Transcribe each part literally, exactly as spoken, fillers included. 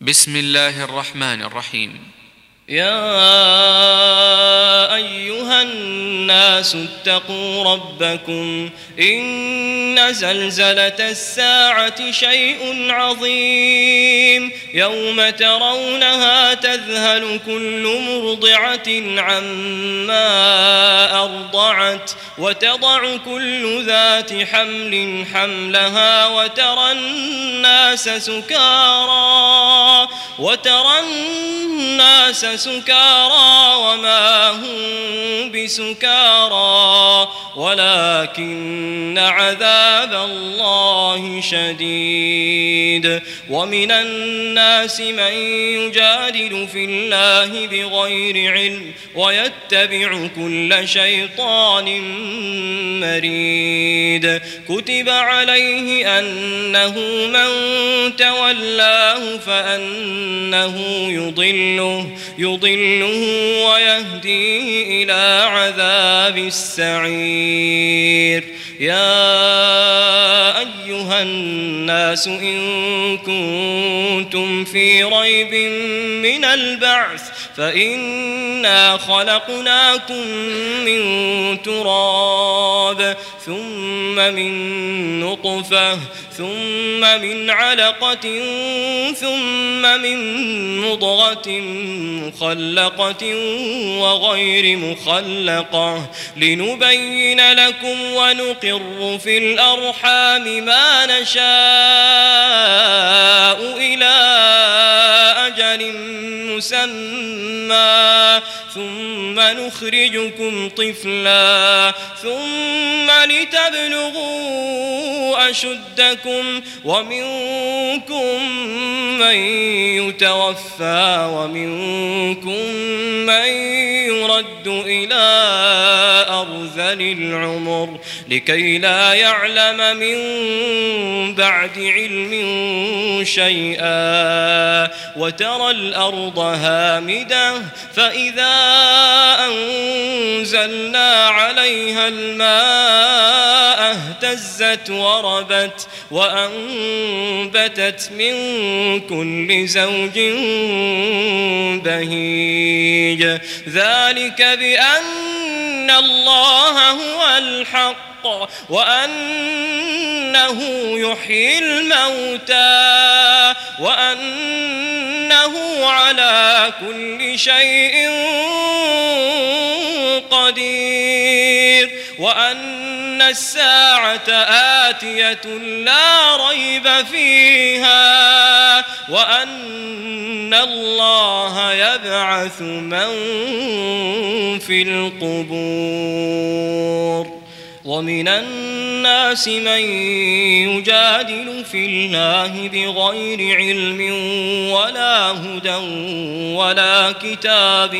بسم الله الرحمن الرحيم. يا أيها الناس اتقوا ربكم إن زلزلة الساعة شيء عظيم يوم ترونها تذهل كل مرضعة عما أرضعت وتضع كل ذات حمل حملها وترى الناس سكارى وترى الناس سكارى وما هم بسكارى ولكن عذاب الله شديد. ومن الناس من يجادل في الله بغير علم ويتبع كل شيطان مريد. كتب عليه أنه من تولاه فأنه يضله يضله ويهديه إلى عذاب السعير. يا أيها الناس إن كنتم في ريب من البعث فإنا خلقناكم من تراب ثم من نطفة ثم من علقة ثم من مضغة مخلقة وغير مخلقة لنبين لكم ونقر في الأرحام ما نشاء إلى أجل مسمى ثم نخرجكم طفلا ثم لتبلغوا أشدكم ومنكم من يتوفى ومنكم من يرد إلى أرذل العمر لكي لا يعلم من بعد علم شيئا. وترى الأرض هامدة فإذا أنزلنا عليها الماء اهتزت وربت وأنبتت من كل زوج بهيج. ذلك بأن الله هو الحق وأنه يحيي الموتى وأنه على كل شيء قدير وأن الساعة آتية لا ريب فيها وأن الله يبعث من في القبور. ومن الناس من يجادل في الله بغير علم ولا هدى ولا كتاب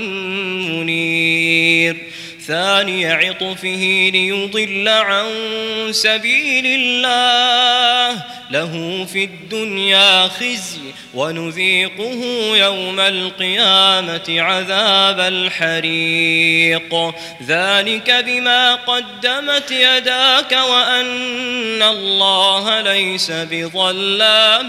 منير. ثاني عطفه ليضل عن سبيل الله له في الدنيا خزي ونذيقه يوم القيامة عذاب الحريق. ذلك بما قدمت يداك وأن الله ليس بظلام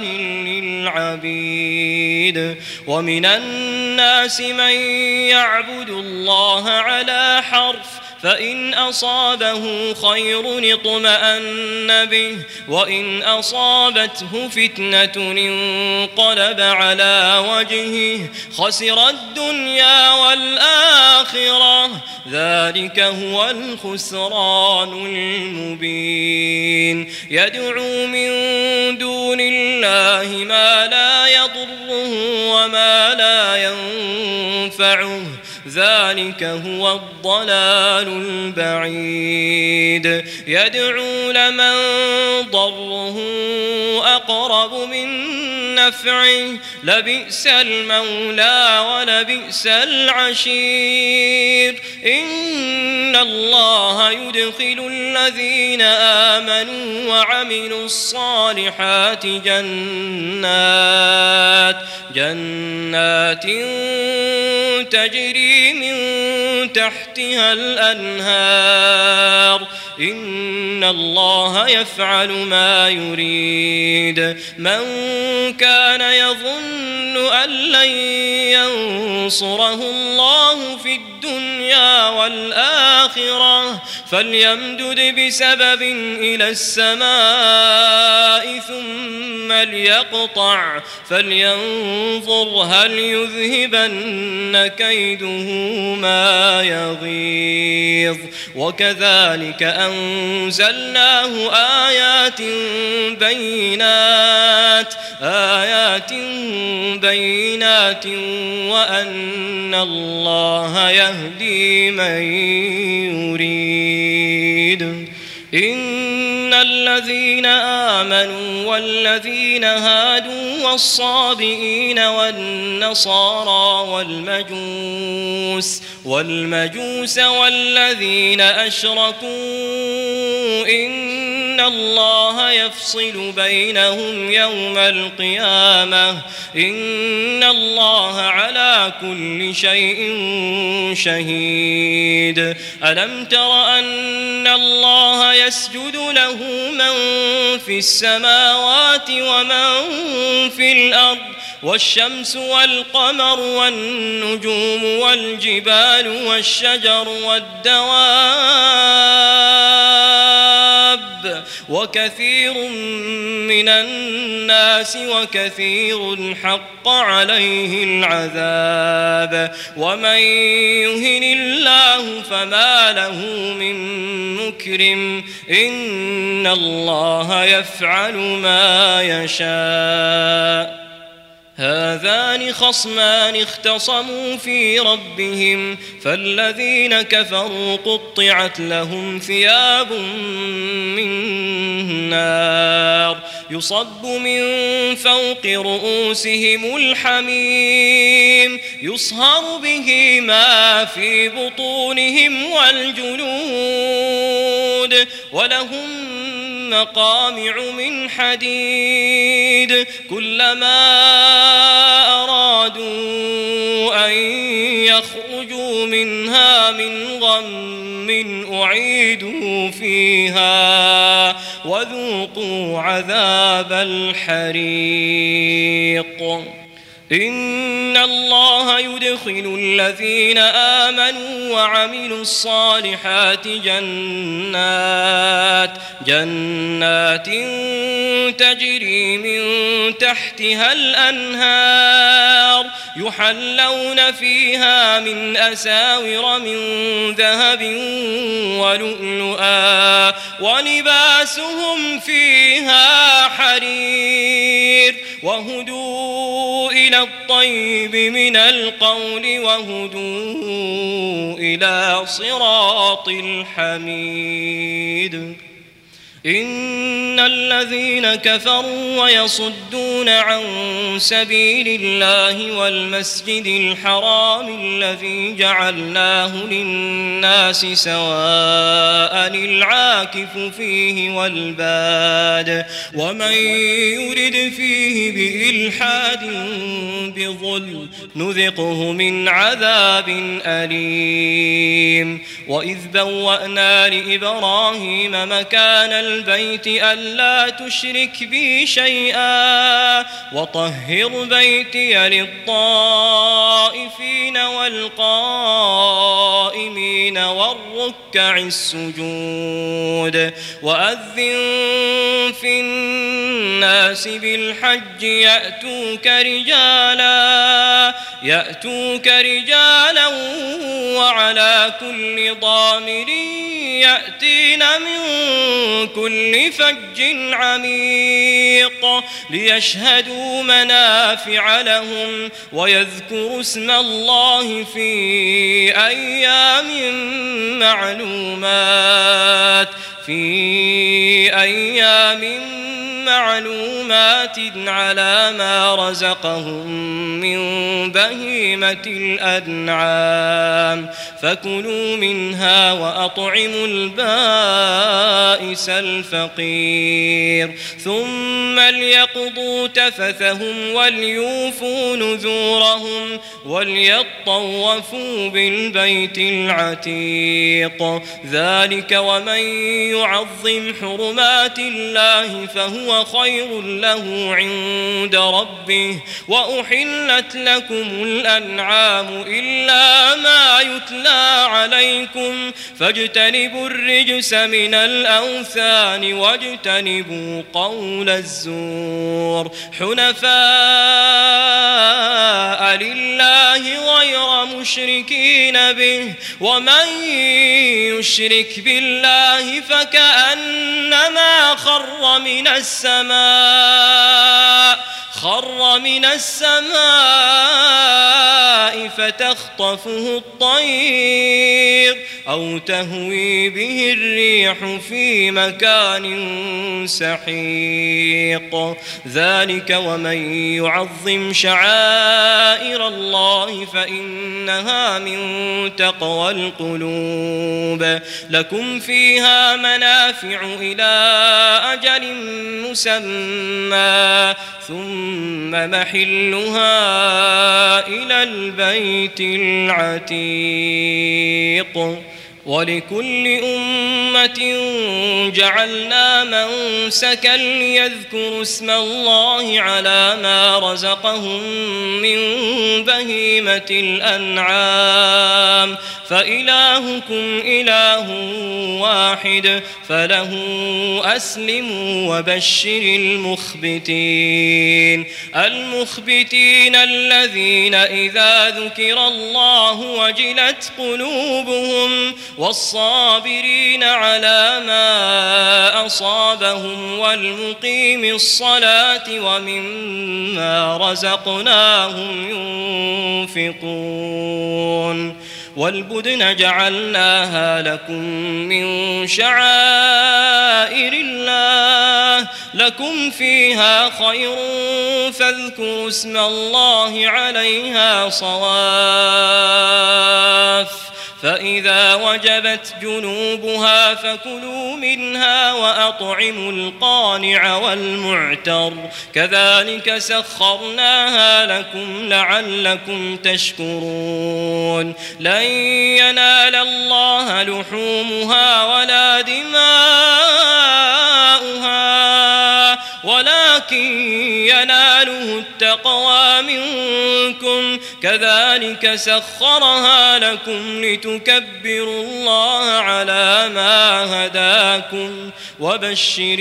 للعبيد. ومن الناس من يعبد الله على حرف فإن أصابه خير اطمأن به وإن أصابته فتنة انقلب على وجهه خسر الدنيا والآخرة ذلك هو الخسران المبين. يدعو من دون الله ما لا يضره وما لا ينفعه ذلك هو الضلال البعيد. يدعو لمن ضره أقرب من نفعه لبئس المولى ولبئس العشير. إن الله يدخل الذين آمنوا وعملوا الصالحات جنات جنات تجري من تحتها الأنهار إن الله يفعل ما يريد. من كان يظن أن لن ينصره الله في الدنيا والآخرة فليمدد بسبب إلى السماء ثم ليقطع فلينظر هل يذهبن كيده ما يغيظ وكذلك أنزلناه آيات بينات آيات بينات وأن الله يهدي من يريد. إن الذين آمنوا والذين هادوا والصابئين والنصارى والمجوس والمجوس والذين أشركوا إن الله يفصل بينهم يوم القيامة إن الله على كل شيء شهيد. ألم تر أن الله يسجد له من في السماوات ومن في الأرض والشمس والقمر والنجوم والجبال والشجر والدواب وكثير من الناس وكثير حق عليه العذاب ومن يهن الله فما له من مكرم إن الله يفعل ما يشاء. هذان خصمان اختصموا في ربهم فالذين كفروا قطعت لهم ثياب من نار يصب من فوق رؤوسهم الحميم يصهر به ما في بطونهم والجلود ولهم مقامع من حديد كلما أرادوا أن يخرجوا منها من غم أعيدوا فيها وذوقوا عذاب الحريق. إن الله يدخل الذين آمنوا وعملوا الصالحات جنات جنات تجري من تحتها الأنهار يحلون فيها من أساور من ذهب ولؤلؤا ولباسهم فيها حرير وهدوا إلى الطيب من القول وهدوا إلى صراط الحميد. إن الذين كفروا ويصدون عن سبيل الله والمسجد الحرام الذي جعلناه للناس سواء العاكف فيه والباد ومن يرد فيه بإلحاد بظلم نذقه من عذاب أليم. وإذ بوأنا لإبراهيم مكان البيت ألا تشرك بي شيئا وطهر بيتي للطائفين والقائمين والركع السجود وأذن في الناس بالحج يأتوك رجالا يأتوك رجالا وعلى كل ضامر يأتين من كل فج عميق ليشهدوا منافع لهم ويذكروا اسم الله في أيام معلومات في أيام معلومات على ما رزقهم من بهيمة الأنعام فكلوا منها وأطعموا البائس الفقير ثم ليقضوا تفثهم وليوفوا نذورهم وليطوفوا بالبيت العتيق ذلك ومن يعظم حرمات الله فهو فهو خير له عند ربه وأحلت لكم الأنعام إلا ما يتلى عليكم فاجتنبوا الرجس من الأوثان واجتنبوا قول الزور حنفاء لله غير مشركين به ومن يشرك بالله فكأنما خر من السماء خر من السماء فتخطفه الطير أو تهوي به الريح في مكان سحيق ذلك ومن يعظم شعائر الله فإنها من تقوى القلوب لكم فيها منافع إلى أجل مسمى ثم محلها إلى البيت العتيق ولكل أمة جعلنا منسكا ليذكروا اسم الله على ما رزقهم من بهيمة الأنعام فإلهكم إله واحد فله أسلموا وبشر المخبتين المخبتين الذين إذا ذكر الله وجلت قلوبهم والصابرين على ما أصابهم والمقيم الصلاة ومما رزقناهم ينفقون والبدن جعلناها لكم من شعائر الله لكم فيها خير فاذكروا اسم الله عليها صواف فإذا وجبت جنوبها فكلوا منها وأطعموا القانع والمعتر كذلك سخرناها لكم لعلكم تشكرون لن ينال الله لحومها ولا دماؤها ولكن يناله التقوى منكم كذلك سخرها لكم لتكبروا الله على ما هداكم وبشر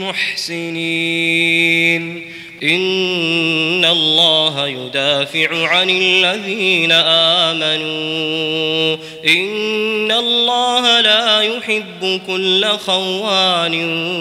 المحسنين إن الله يدافع عن الذين آمنوا إن الله لا يحب كل خوان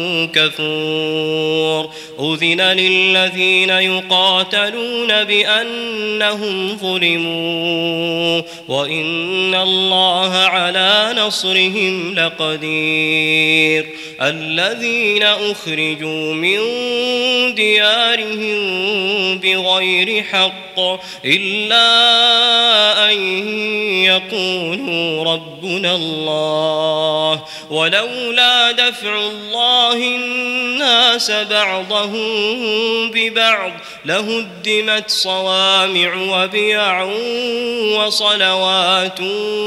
كفور أذن للذين يقاتلون بأنهم ظلموا وإن الله على نصرهم لقدير الذين أخرجوا من ديارهم بغير حق إلا أن يقولوا ربنا الله ولولا دفع الله الناس بعضهم ببعض لهدمت صوامع وبيع وصلوات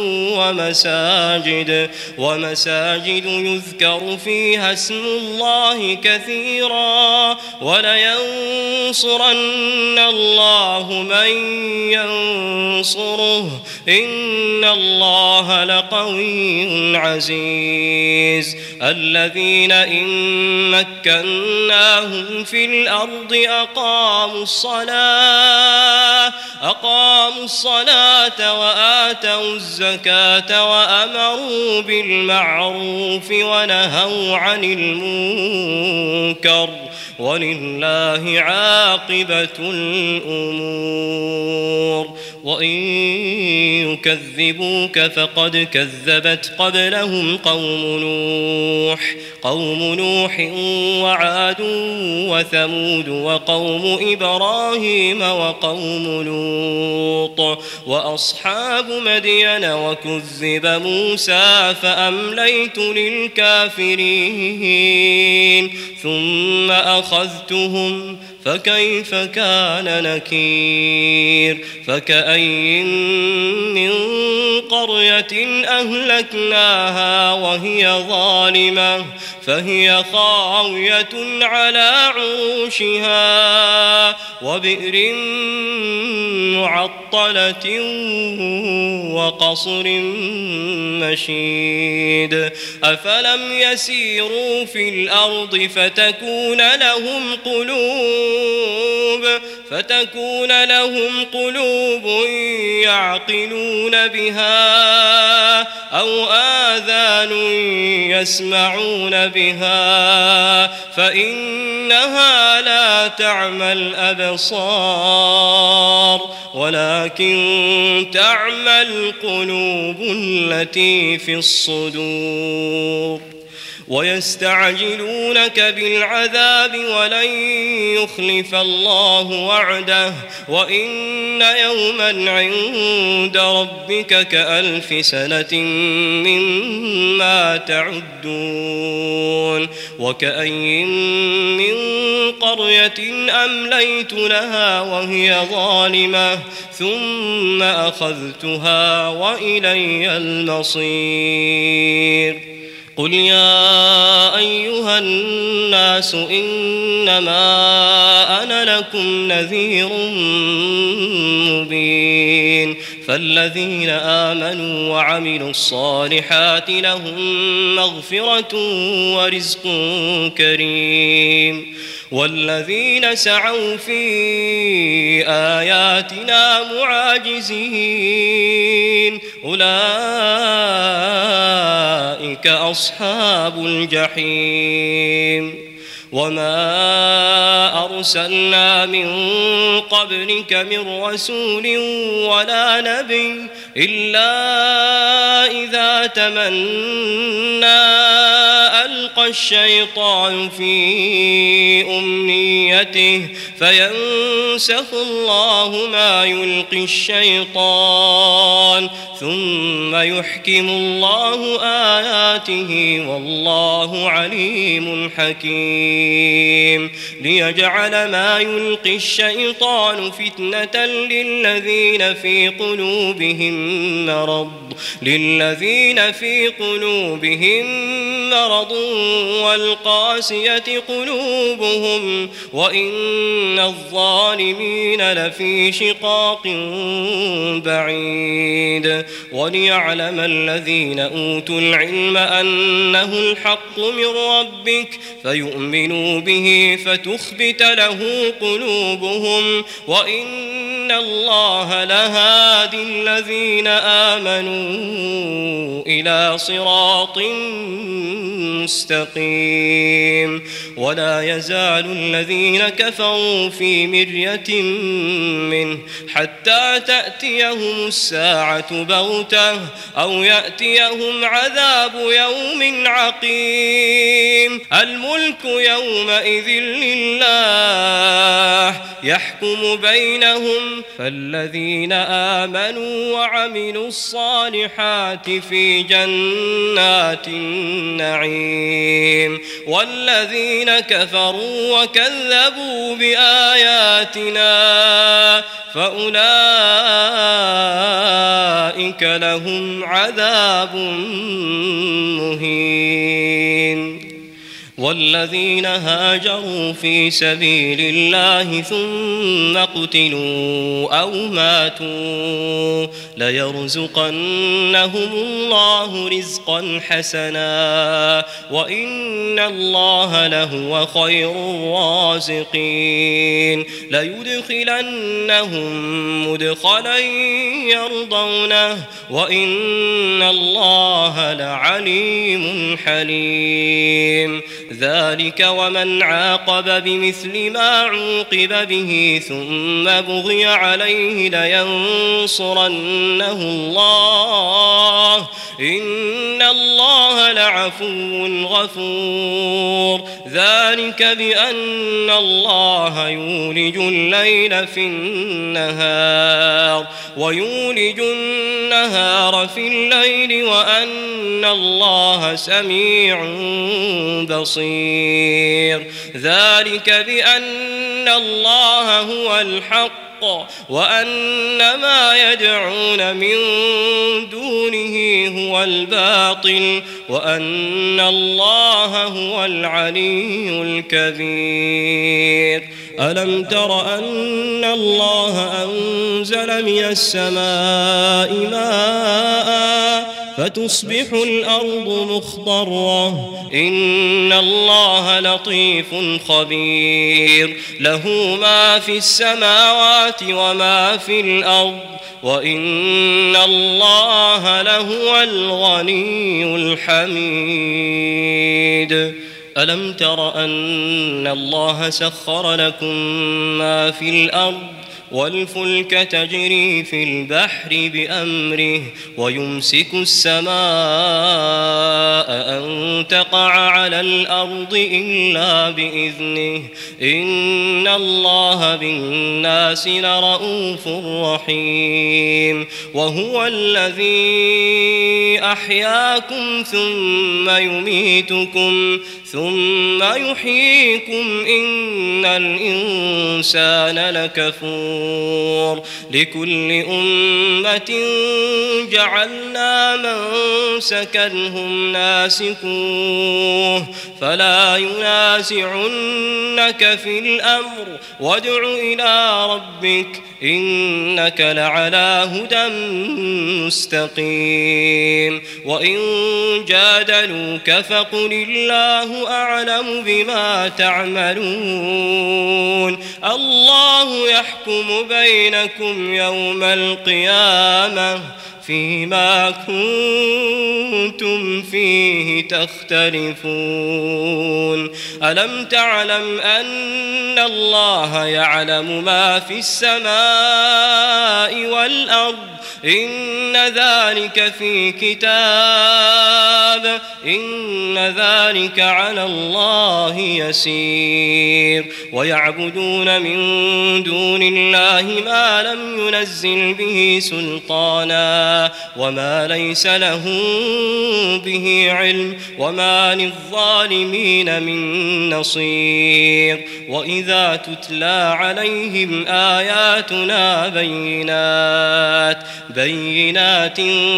ومساجد ومساجد يذكر فيها اسم الله كثيرا ولينصرن الله من ينصره إن الله لقوي عزيز الذين إن مكناهم في الأرض أقاموا الصلاة أقاموا الصلاة وآتوا الزكاة وأمروا بالمعروف ونهوا عن المنكر ولله عاقبة الأمور وإن يكذبوك فقد كذبت قبلهم قوم نوح قوم نوح وعاد وثمود وقوم إبراهيم وقوم لوط وأصحاب مدين وكذب موسى فأمليت للكافرين ثم أخذتهم فكيف كان نكير فكأي من قرية أهلكناها وهي ظالمة فهي خاوية على عروشها وبئر معطلة وقصر مشيد أفلم يسيروا في الأرض فتكون لهم قلوب فتكون لهم قلوب يعقلون بها أو آذان يسمعون بها فإنها لا تعمى الأبصار ولكن تعمى القلوب التي في الصدور ويستعجلونك بالعذاب ولن يخلف الله وعده وإن يوما عند ربك كألف سنة مما تعدون وكأي من قرية أمليت لها وهي ظالمة ثم أخذتها وإلي المصير قل يا أيها الناس إنما أنا لكم نذير مبين فالذين آمنوا وعملوا الصالحات لهم مغفرة ورزق كريم والذين سعوا في آياتنا معاجزين أولئك أصحاب الجحيم وما أرسلنا من قبلك من رسول ولا نبي إلا إذا تمنى ألقى الشيطان في أمنيته فينسخ الله ما يلقي الشيطان ثم يحكم الله آياته والله عليم حكيم ليجعل ما يلقي الشيطان فتنة للذين في قلوبهم مرض للذين في قلوبهم مرض والقاسية قلوبهم وإن الظالمين لفي شقاق بعيد وليعلم الذين أوتوا العلم أنه الحق من ربك فيؤمنوا به فتخبت له قلوبهم وإن الله لهادي الذين آمنوا إلى صراط مستقيم ولا يزال الذين كفروا في مرية منه حتى تأتيهم الساعة بغتة أو يأتيهم عذاب يوم عقيم الملك يومئذ لله يحكم بينهم فالذين آمنوا وعملوا الصالحات في جنات النعيم والذين كفروا وكذبوا بآياتنا فأولئك لهم عذاب مهين والذين هاجروا في سبيل الله ثم قتلوا أو ماتوا ليرزقنهم الله رزقا حسنا وإن الله لهو خير الرازقين ليدخلنهم مدخلا يرضونه وإن الله لعليم حليم ذلك ومن عاقب بمثل ما عوقب به ثم بغي عليه لينصرنه الله إن الله لعفو غفور ذلك بأن الله يولج الليل في النهار ويولج النهار في الليل وأن الله سميع بصير ذلك بأن الله هو الحق وأن ما يدعون من دونه هو الباطل وأن الله هو العلي الكبير ألم تر أن الله أنزل من السماء ماء فتصبح الأرض مخضرة إن الله لطيف خبير له ما في السماوات وما في الأرض وإن الله لهو الغني الحميد ألم تر أن الله سخر لكم ما في الأرض والفلك تجري في البحر بأمره ويمسك السماء أن تقع على الأرض إلا بإذنه إن الله بالناس لرؤوف رحيم وهو الذي أحياكم ثم يميتكم ثم يحييكم إن الإنسان لكفور لكل أمة جعلنا منسكا هم ناسكوه فلا ينازعنك في الأمر وادع إلى ربك إنك لعلى هدى مستقيم وإن جادلوك فقل الله أعلم بما تعملون الله يحكم بينكم يوم القيامة فيما كنتم فيه تختلفون ألم تعلم أن الله يعلم ما في السماء والأرض إن ذلك في كتاب إن ذلك على الله يسير ويعبدون من دون الله ما لم ينزل به سلطانا وما ليس له به علم وما للظالمين من نصير وإذا تتلى عليهم آياتنا بينات بينات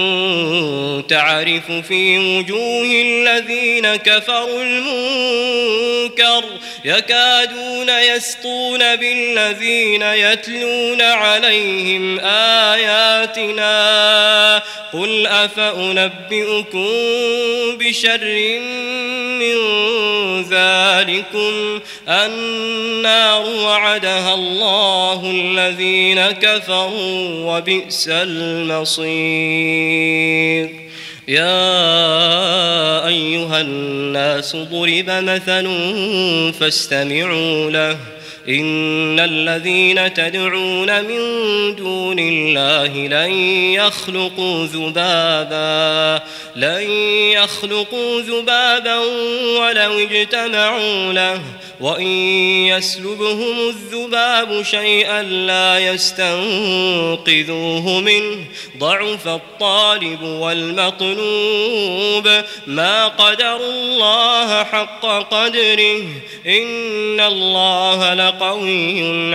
تعرف في وجوه الذين كفروا المنكر يكادون يسطون بالذين يتلون عليهم آياتنا قل أفأنبئكم بشر من ذلكم النار وعدها الله الذين كفروا وبئس المصير يا أيها الناس ضرب مثل فاستمعوا له إن الذين تدعون من دون الله لن يخلقوا ذبابا لن يخلقوا ذبابا ولو اجتمعوا له وإن يسلبهم الذباب شيئا لا يستنقذوه منه ضعف الطالب والمطلوب ما قدروا الله حق قدره إن الله لقوي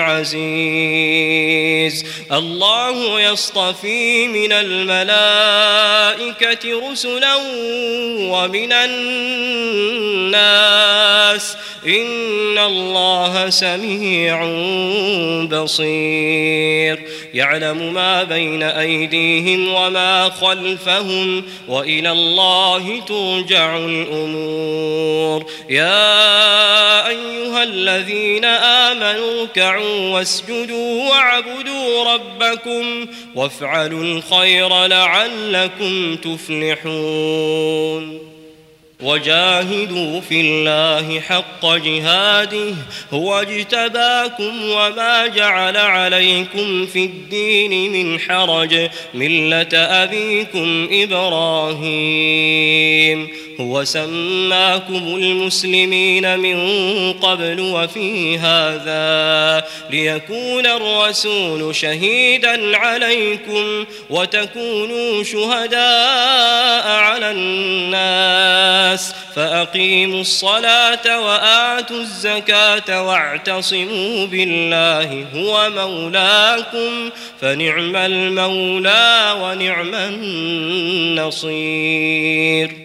عزيز الله يصطفي من الملائكة رسلا ومن الناس إن الله سميع بصير يعلم ما بين أيديهم وما خلفهم وإلى الله ترجع الأمور يا أيها الذين آمنوا اركعوا واسجدوا واعبدوا ربكم وافعلوا الخير لعلكم تفلحون وجاهدوا في الله حق جهاده هو اجتباكم وما جعل عليكم في الدين من حرج ملة أبيكم إبراهيم هو سماكم المسلمين من قبل وفي هذا ليكون الرسول شهيدا عليكم وتكونوا شهداء على الناس فأقيموا الصلاة وآتوا الزكاة واعتصموا بالله هو مولاكم فنعم المولى ونعم النصير.